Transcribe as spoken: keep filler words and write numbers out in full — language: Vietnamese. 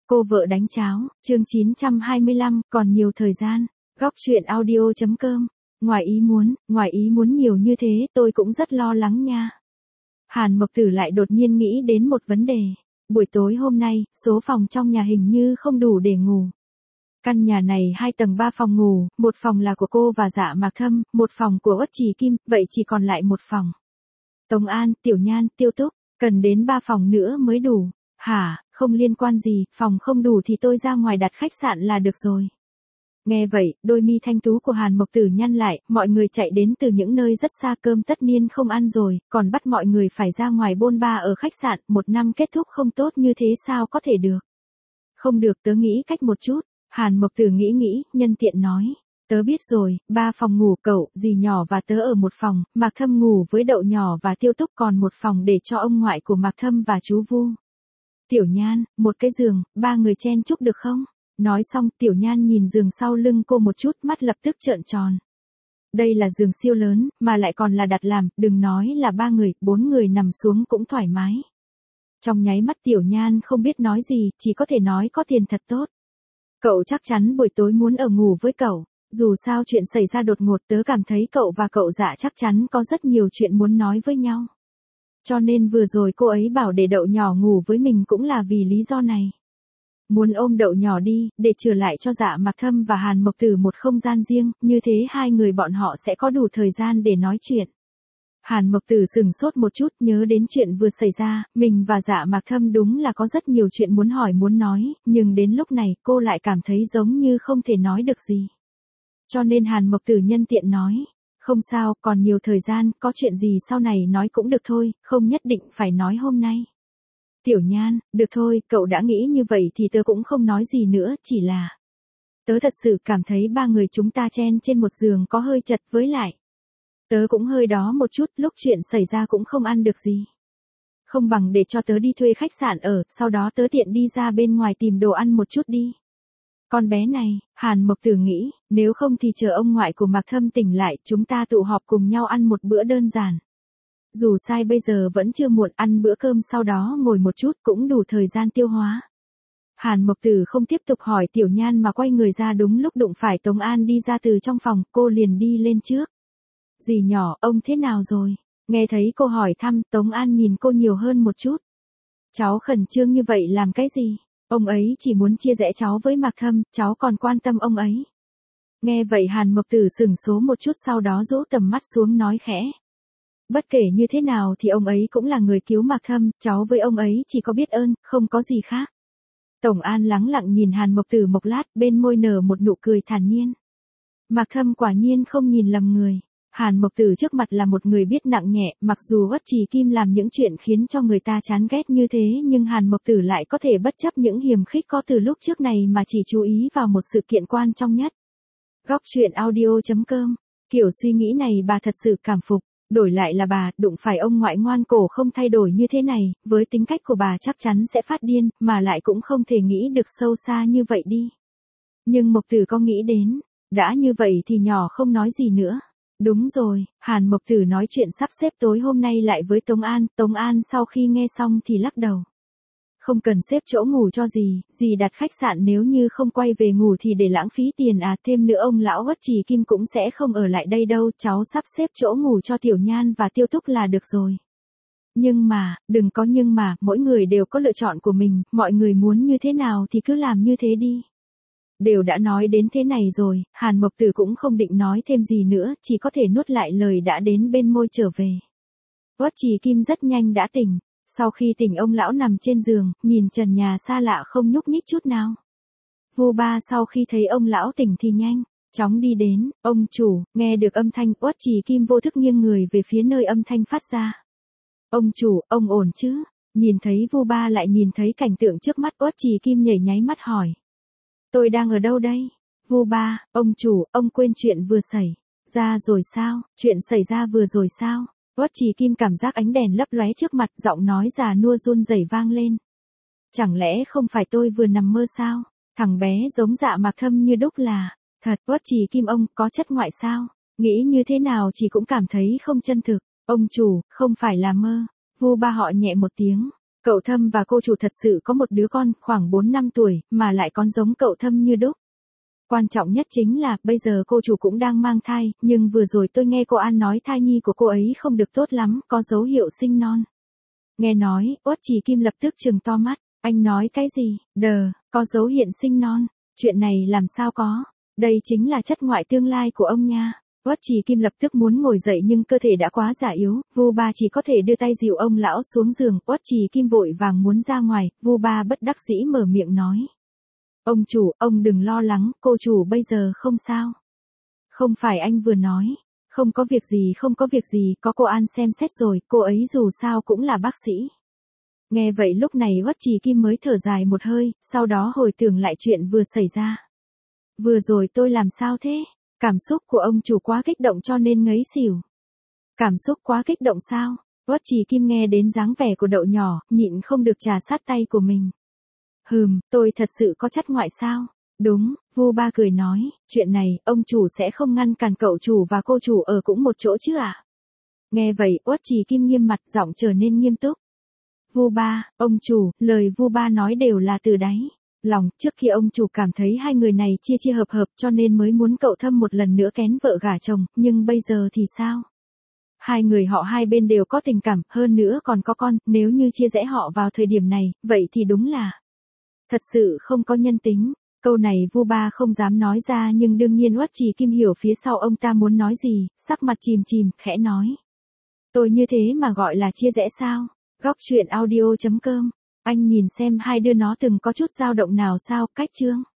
Cô vợ đánh cháo, chương chín trăm hai mươi lăm, còn nhiều thời gian. Góc truyện audio chấm com. Ngoài ý muốn, ngoài ý muốn nhiều như thế tôi cũng rất lo lắng nha. Hàn Mộc Tử lại đột nhiên nghĩ đến một vấn đề. Buổi tối hôm nay, số phòng trong nhà hình như không đủ để ngủ. Căn nhà này hai tầng ba phòng ngủ, một phòng là của cô và Dạ Mạc Thâm, một phòng của Uất Trì Kim, vậy chỉ còn lại một phòng. Tống An, Tiểu Nhan, Tiêu Túc, cần đến ba phòng nữa mới đủ. Hả, không liên quan gì, phòng không đủ thì tôi ra ngoài đặt khách sạn là được rồi. Nghe vậy, đôi mi thanh tú của Hàn Mộc Tử nhăn lại, mọi người chạy đến từ những nơi rất xa, cơm tất niên không ăn rồi, còn bắt mọi người phải ra ngoài bôn ba ở khách sạn, một năm kết thúc không tốt như thế sao có thể được. Không được, tớ nghĩ cách một chút. Hàn Mộc Tử nghĩ nghĩ, nhân tiện nói. Tớ biết rồi, ba phòng ngủ, cậu, dì nhỏ và tớ ở một phòng, Mạc Thâm ngủ với Đậu nhỏ và Tiêu Túc, còn một phòng để cho ông ngoại của Mạc Thâm và chú Vu. Tiểu Nhan, một cái giường, ba người chen chúc được không? Nói xong, Tiểu Nhan nhìn giường sau lưng cô một chút, mắt lập tức trợn tròn. Đây là giường siêu lớn, mà lại còn là đặt làm, đừng nói là ba người, bốn người nằm xuống cũng thoải mái. Trong nháy mắt Tiểu Nhan không biết nói gì, chỉ có thể nói có tiền thật tốt. Cậu chắc chắn buổi tối muốn ở ngủ với cậu. Dù sao chuyện xảy ra đột ngột, tớ cảm thấy cậu và cậu Dạ chắc chắn có rất nhiều chuyện muốn nói với nhau. Cho nên vừa rồi cô ấy bảo để Đậu nhỏ ngủ với mình cũng là vì lý do này. Muốn ôm Đậu nhỏ đi, để trở lại cho Dạ Mạc Thâm và Hàn Mộc Tử một không gian riêng, như thế hai người bọn họ sẽ có đủ thời gian để nói chuyện. Hàn Mộc Tử sừng sốt một chút, nhớ đến chuyện vừa xảy ra, mình và Dạ Mạc Thâm đúng là có rất nhiều chuyện muốn hỏi muốn nói, nhưng đến lúc này cô lại cảm thấy giống như không thể nói được gì. Cho nên Hàn Mộc Tử nhân tiện nói, không sao, còn nhiều thời gian, có chuyện gì sau này nói cũng được thôi, không nhất định phải nói hôm nay. Tiểu Nhan, được thôi, cậu đã nghĩ như vậy thì tớ cũng không nói gì nữa, chỉ là tớ thật sự cảm thấy ba người chúng ta chen trên một giường có hơi chật, với lại tớ cũng hơi đó một chút, lúc chuyện xảy ra cũng không ăn được gì. Không bằng để cho tớ đi thuê khách sạn ở, sau đó tớ tiện đi ra bên ngoài tìm đồ ăn một chút đi. Con bé này, Hàn Mộc Tử nghĩ, nếu không thì chờ ông ngoại của Mạc Thâm tỉnh lại, chúng ta tụ họp cùng nhau ăn một bữa đơn giản. Dù sao bây giờ vẫn chưa muộn, ăn bữa cơm sau đó ngồi một chút cũng đủ thời gian tiêu hóa. Hàn Mộc Tử không tiếp tục hỏi Tiểu Nhan mà quay người ra, đúng lúc đụng phải Tống An đi ra từ trong phòng, cô liền đi lên trước. Dì nhỏ, ông thế nào rồi? Nghe thấy cô hỏi thăm, Tống An nhìn cô nhiều hơn một chút. Cháu khẩn trương như vậy làm cái gì? Ông ấy chỉ muốn chia rẽ cháu với Mạc Thâm, cháu còn quan tâm ông ấy. Nghe vậy Hàn Mộc Tử sửng số một chút, sau đó rũ tầm mắt xuống nói khẽ. Bất kể như thế nào thì ông ấy cũng là người cứu Mạc Thâm, cháu với ông ấy chỉ có biết ơn, không có gì khác. Tổng An lắng lặng nhìn Hàn Mộc Tử một lát, bên môi nở một nụ cười thản nhiên. Mạc Thâm quả nhiên không nhìn lầm người. Hàn Mộc Tử trước mặt là một người biết nặng nhẹ, mặc dù Uất Trì Kim làm những chuyện khiến cho người ta chán ghét như thế, nhưng Hàn Mộc Tử lại có thể bất chấp những hiềm khích có từ lúc trước này mà chỉ chú ý vào một sự kiện quan trọng nhất. Góc truyện audio chấm com. Kiểu suy nghĩ này bà thật sự cảm phục. Đổi lại là bà, đụng phải ông ngoại ngoan cổ không thay đổi như thế này, với tính cách của bà chắc chắn sẽ phát điên, mà lại cũng không thể nghĩ được sâu xa như vậy đi. Nhưng Mộc Tử có nghĩ đến, đã như vậy thì nhỏ không nói gì nữa. Đúng rồi, Hàn Mộc Tử nói chuyện sắp xếp tối hôm nay lại với Tống An, Tống An sau khi nghe xong thì lắc đầu. Không cần xếp chỗ ngủ cho dì, dì đặt khách sạn, nếu như không quay về ngủ thì để lãng phí tiền à, thêm nữa ông lão Uất Trì Kim cũng sẽ không ở lại đây đâu, cháu sắp xếp chỗ ngủ cho Tiểu Nhan và Tiêu Túc là được rồi. Nhưng mà, đừng có nhưng mà, mỗi người đều có lựa chọn của mình, mọi người muốn như thế nào thì cứ làm như thế đi. Đều đã nói đến thế này rồi, Hàn Mộc Tử cũng không định nói thêm gì nữa, chỉ có thể nuốt lại lời đã đến bên môi trở về. Uất Trì Kim rất nhanh đã tỉnh. Sau khi tỉnh ông lão nằm trên giường, nhìn trần nhà xa lạ không nhúc nhích chút nào. Vu Ba sau khi thấy ông lão tỉnh thì nhanh chóng đi đến, ông chủ, nghe được âm thanh, Uất Trì Kim vô thức nghiêng người về phía nơi âm thanh phát ra. Ông chủ, ông ổn chứ? Nhìn thấy Vu Ba lại nhìn thấy cảnh tượng trước mắt, Uất Trì Kim nhảy nháy mắt hỏi. Tôi đang ở đâu đây? Vu Ba, ông chủ, ông quên chuyện vừa xảy ra rồi sao? Chuyện xảy ra vừa rồi sao? Uất Trì Kim cảm giác ánh đèn lấp lóe trước mặt, giọng nói già nua run rẩy vang lên. Chẳng lẽ không phải tôi vừa nằm mơ sao? Thằng bé giống Dạ Mạc Thâm như đúc là thật. Uất Trì Kim ông có chất ngoại sao? Nghĩ như thế nào chị cũng cảm thấy không chân thực. Ông chủ, không phải là mơ. Vu Ba họ nhẹ một tiếng. Cậu Thâm và cô chủ thật sự có một đứa con khoảng bốn năm tuổi, mà lại con giống cậu Thâm như đúc. Quan trọng nhất chính là, bây giờ cô chủ cũng đang mang thai, nhưng vừa rồi tôi nghe cô An nói thai nhi của cô ấy không được tốt lắm, có dấu hiệu sinh non. Nghe nói, Uất Trì Kim lập tức trừng to mắt, anh nói cái gì, đờ, có dấu hiện sinh non, chuyện này làm sao có, đây chính là chất ngoại tương lai của ông nha. Uất Trì Kim lập tức muốn ngồi dậy nhưng cơ thể đã quá già yếu, Vu Ba chỉ có thể đưa tay dìu ông lão xuống giường, Uất Trì Kim vội vàng muốn ra ngoài, Vu Ba bất đắc dĩ mở miệng nói. Ông chủ, ông đừng lo lắng, cô chủ bây giờ không sao. Không phải anh vừa nói, không có việc gì không có việc gì, có cô An xem xét rồi, cô ấy dù sao cũng là bác sĩ. Nghe vậy lúc này Uất Trì Kim mới thở dài một hơi, sau đó hồi tưởng lại chuyện vừa xảy ra. Vừa rồi tôi làm sao thế? Cảm xúc của ông chủ quá kích động cho nên ngấy xỉu. Cảm xúc quá kích động sao? Uất Trì Kim nghe đến dáng vẻ của đậu nhỏ, nhịn không được trà sát tay của mình. Hừm, tôi thật sự có chất ngoại sao? Đúng, Vu Ba cười nói, chuyện này, ông chủ sẽ không ngăn cản cậu chủ và cô chủ ở cũng một chỗ chứ à? Nghe vậy, Uất Trì Kim nghiêm mặt, giọng trở nên nghiêm túc. Vu Ba, ông chủ, lời Vu Ba nói đều là từ đáy lòng, trước khi ông chủ cảm thấy hai người này chia chia hợp hợp cho nên mới muốn cậu Thâm một lần nữa kén vợ gả chồng, nhưng bây giờ thì sao? Hai người họ hai bên đều có tình cảm, hơn nữa còn có con, nếu như chia rẽ họ vào thời điểm này, vậy thì đúng là thật sự không có nhân tính. Câu này Vu Ba không dám nói ra nhưng đương nhiên Uất Trì Kim hiểu phía sau ông ta muốn nói gì, sắc mặt chìm chìm, khẽ nói. Tôi như thế mà gọi là chia rẽ sao? Góc truyện audio chấm com. Anh nhìn xem hai đứa nó từng có chút dao động nào sao, cách chương.